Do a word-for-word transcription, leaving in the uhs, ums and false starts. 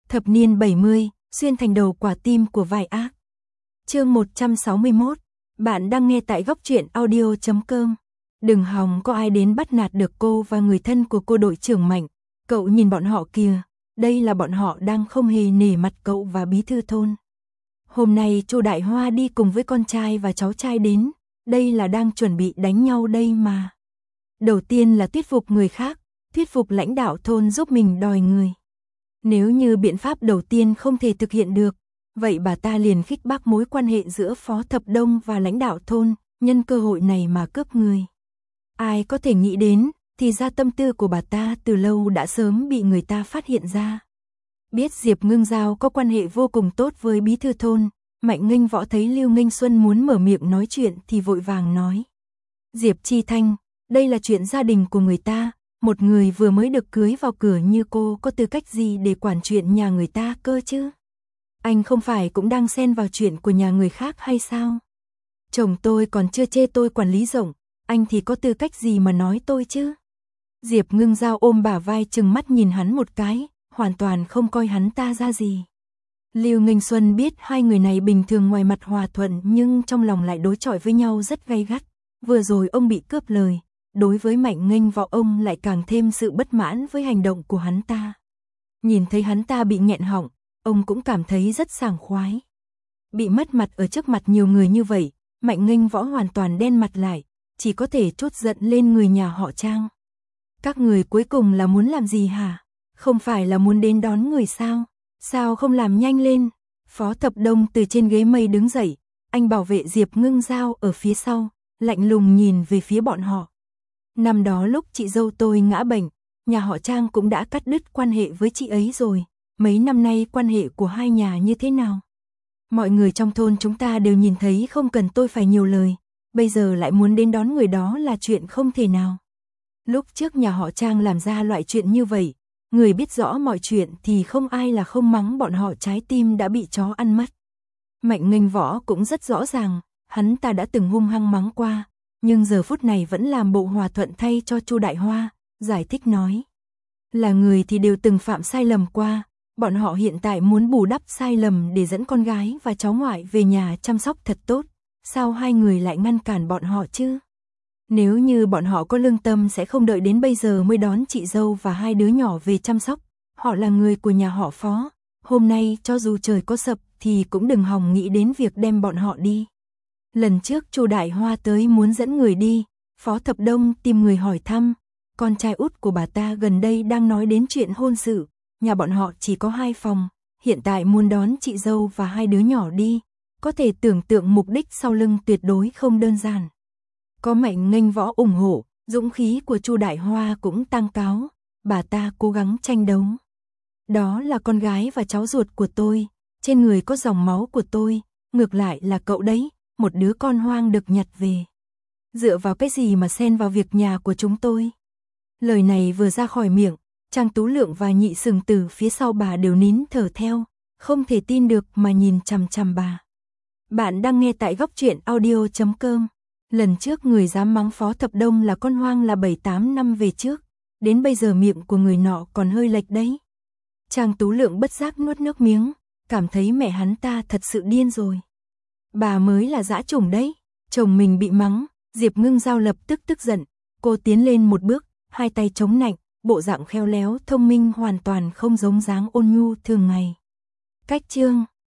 Thập niên bảy mươi, xuyên thành đầu quả tim của vai ác. Chương một trăm sáu mươi mốt. Bạn đang nghe tại góc truyện audio chấm com. Đừng hòng có ai đến bắt nạt được cô và người thân của cô đội trưởng Mạnh. Cậu nhìn bọn họ kìa, đây là bọn họ đang không hề nể mặt cậu và bí thư thôn. Hôm nay Chu Đại Hoa đi cùng với con trai và cháu trai đến, đây là đang chuẩn bị đánh nhau đây mà. Đầu tiên là thuyết phục người khác, thuyết phục lãnh đạo thôn giúp mình đòi người. Nếu như biện pháp đầu tiên không thể thực hiện được, vậy bà ta liền khích bác mối quan hệ giữa Phó Thập Đông và lãnh đạo thôn, nhân cơ hội này mà cướp người. Ai có thể nghĩ đến, thì ra tâm tư của bà ta từ lâu đã sớm bị người ta phát hiện ra. Biết Diệp Ngưng Giao có quan hệ vô cùng tốt với bí thư thôn, Mạnh Nghênh Võ thấy Lưu Nghênh Xuân muốn mở miệng nói chuyện thì vội vàng nói. Diệp Chi Thanh, đây là chuyện gia đình của người ta, một người vừa mới được cưới vào cửa như cô có tư cách gì để quản chuyện nhà người ta cơ chứ? Anh không phải cũng đang xen vào chuyện của nhà người khác hay sao? Chồng tôi còn chưa chê tôi quản lý rộng, anh thì có tư cách gì mà nói tôi chứ? Diệp Ngưng Giao ôm bả vai trừng mắt nhìn hắn một cái, hoàn toàn không coi hắn ta ra gì. Lưu Nghênh Xuân biết hai người này bình thường ngoài mặt hòa thuận nhưng trong lòng lại đối chọi với nhau rất gay gắt. Vừa rồi ông bị cướp lời, đối với Mạnh Nghênh Võ ông lại càng thêm sự bất mãn với hành động của hắn ta. Nhìn thấy hắn ta bị nghẹn họng, ông cũng cảm thấy rất sảng khoái. Bị mất mặt ở trước mặt nhiều người như vậy, Mạnh Nghênh Võ hoàn toàn đen mặt lại, chỉ có thể trút giận lên người nhà họ Trang. Các người cuối cùng là muốn làm gì hả? Không phải là muốn đến đón người sao? Sao không làm nhanh lên? Phó Thập Đông từ trên ghế mây đứng dậy, anh bảo vệ Diệp Ngưng Giao ở phía sau, lạnh lùng nhìn về phía bọn họ. Năm đó lúc chị dâu tôi ngã bệnh, nhà họ Trang cũng đã cắt đứt quan hệ với chị ấy rồi. Mấy năm nay quan hệ của hai nhà như thế nào? Mọi người trong thôn chúng ta đều nhìn thấy không cần tôi phải nhiều lời. Bây giờ lại muốn đến đón người đó là chuyện không thể nào. Lúc trước nhà họ Trang làm ra loại chuyện như vậy, người biết rõ mọi chuyện thì không ai là không mắng bọn họ trái tim đã bị chó ăn mất. Mạnh Nghênh Võ cũng rất rõ ràng, hắn ta đã từng hung hăng mắng qua, nhưng giờ phút này vẫn làm bộ hòa thuận thay cho Chu Đại Hoa, giải thích nói. Là người thì đều từng phạm sai lầm qua, bọn họ hiện tại muốn bù đắp sai lầm để dẫn con gái và cháu ngoại về nhà chăm sóc thật tốt, sao hai người lại ngăn cản bọn họ chứ? Nếu như bọn họ có lương tâm sẽ không đợi đến bây giờ mới đón chị dâu và hai đứa nhỏ về chăm sóc, họ là người của nhà họ Phó, hôm nay cho dù trời có sập thì cũng đừng hòng nghĩ đến việc đem bọn họ đi. Lần trước Chu Đại Hoa tới muốn dẫn người đi, Phó Thập Đông tìm người hỏi thăm, con trai út của bà ta gần đây đang nói đến chuyện hôn sự, nhà bọn họ chỉ có hai phòng, hiện tại muốn đón chị dâu và hai đứa nhỏ đi, có thể tưởng tượng mục đích sau lưng tuyệt đối không đơn giản. Có Mạnh Nghênh Võ ủng hộ, dũng khí của Chu Đại Hoa cũng tăng cáo, bà ta cố gắng tranh đấu. Đó là con gái và cháu ruột của tôi, trên người có dòng máu của tôi, ngược lại là cậu đấy, một đứa con hoang được nhặt về. Dựa vào cái gì mà xen vào việc nhà của chúng tôi? Lời này vừa ra khỏi miệng, Trang Tú Lượng và Nhị Sừng từ phía sau bà đều nín thở theo, không thể tin được mà nhìn chằm chằm bà. Bạn đang nghe tại góc truyện audio chấm com. Lần trước người dám mắng Phó Thập Đông là con hoang là bảy tám năm về trước, đến bây giờ miệng của người nọ còn hơi lệch đấy. Trang Tú Lượng bất giác nuốt nước miếng, cảm thấy mẹ hắn ta thật sự điên rồi. Bà mới là dã chủng đấy, chồng mình bị mắng, Diệp Ngưng Giao lập tức tức giận, cô tiến lên một bước, hai tay chống nạnh, bộ dạng khéo léo thông minh hoàn toàn không giống dáng ôn nhu thường ngày. Cách chương